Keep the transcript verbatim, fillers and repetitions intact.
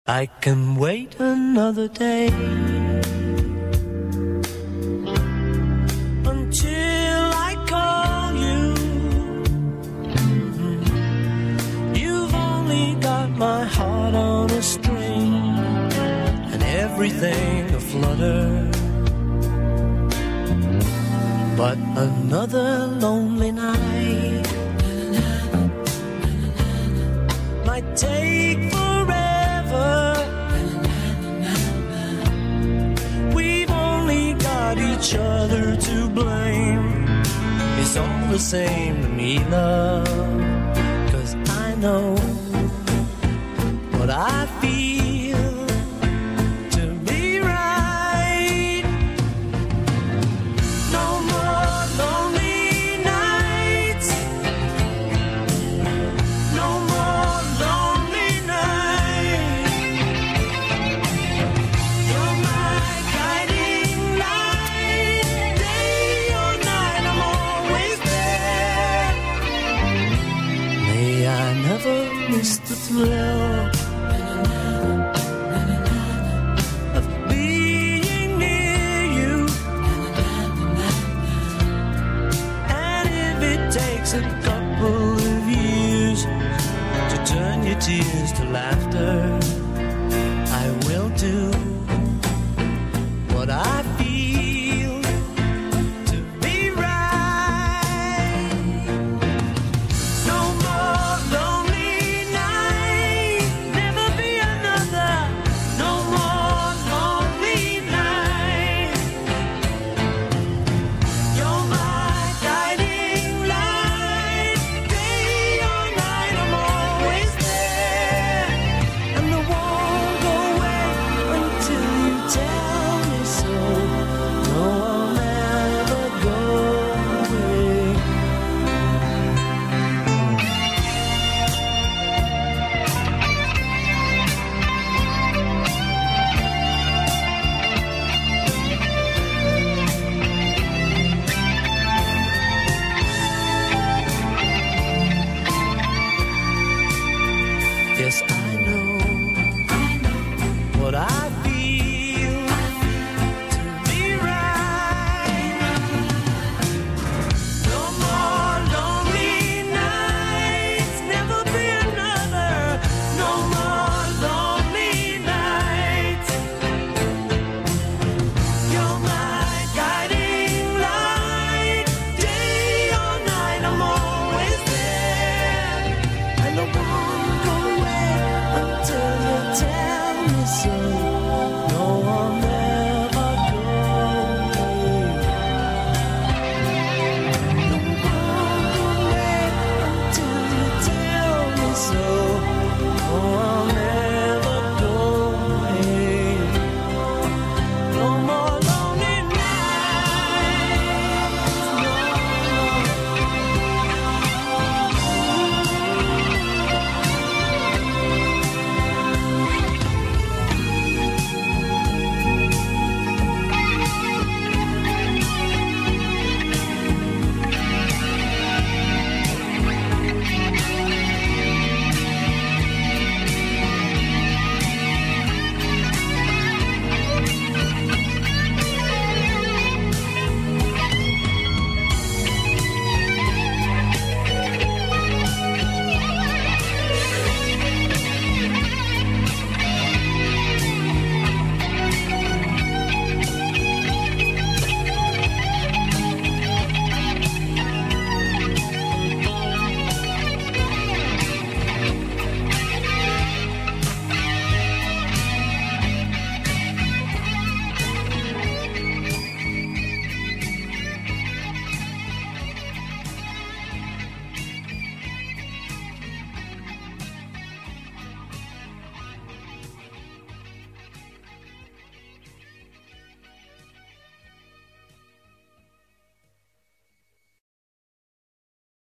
I can wait another day until I call you. You've only got my heart on a string and everything aflutter. But another lonely night might take forever. We've only got each other to blame. It's all the same to me, love, 'cause I know what I feel to be right. No more lonely nights, no more lonely nights. You're my guiding light, day or night, I'm always there. May I never miss the thrill of being near you. And if it takes a couple of years to turn your tears to laughter, I will do what I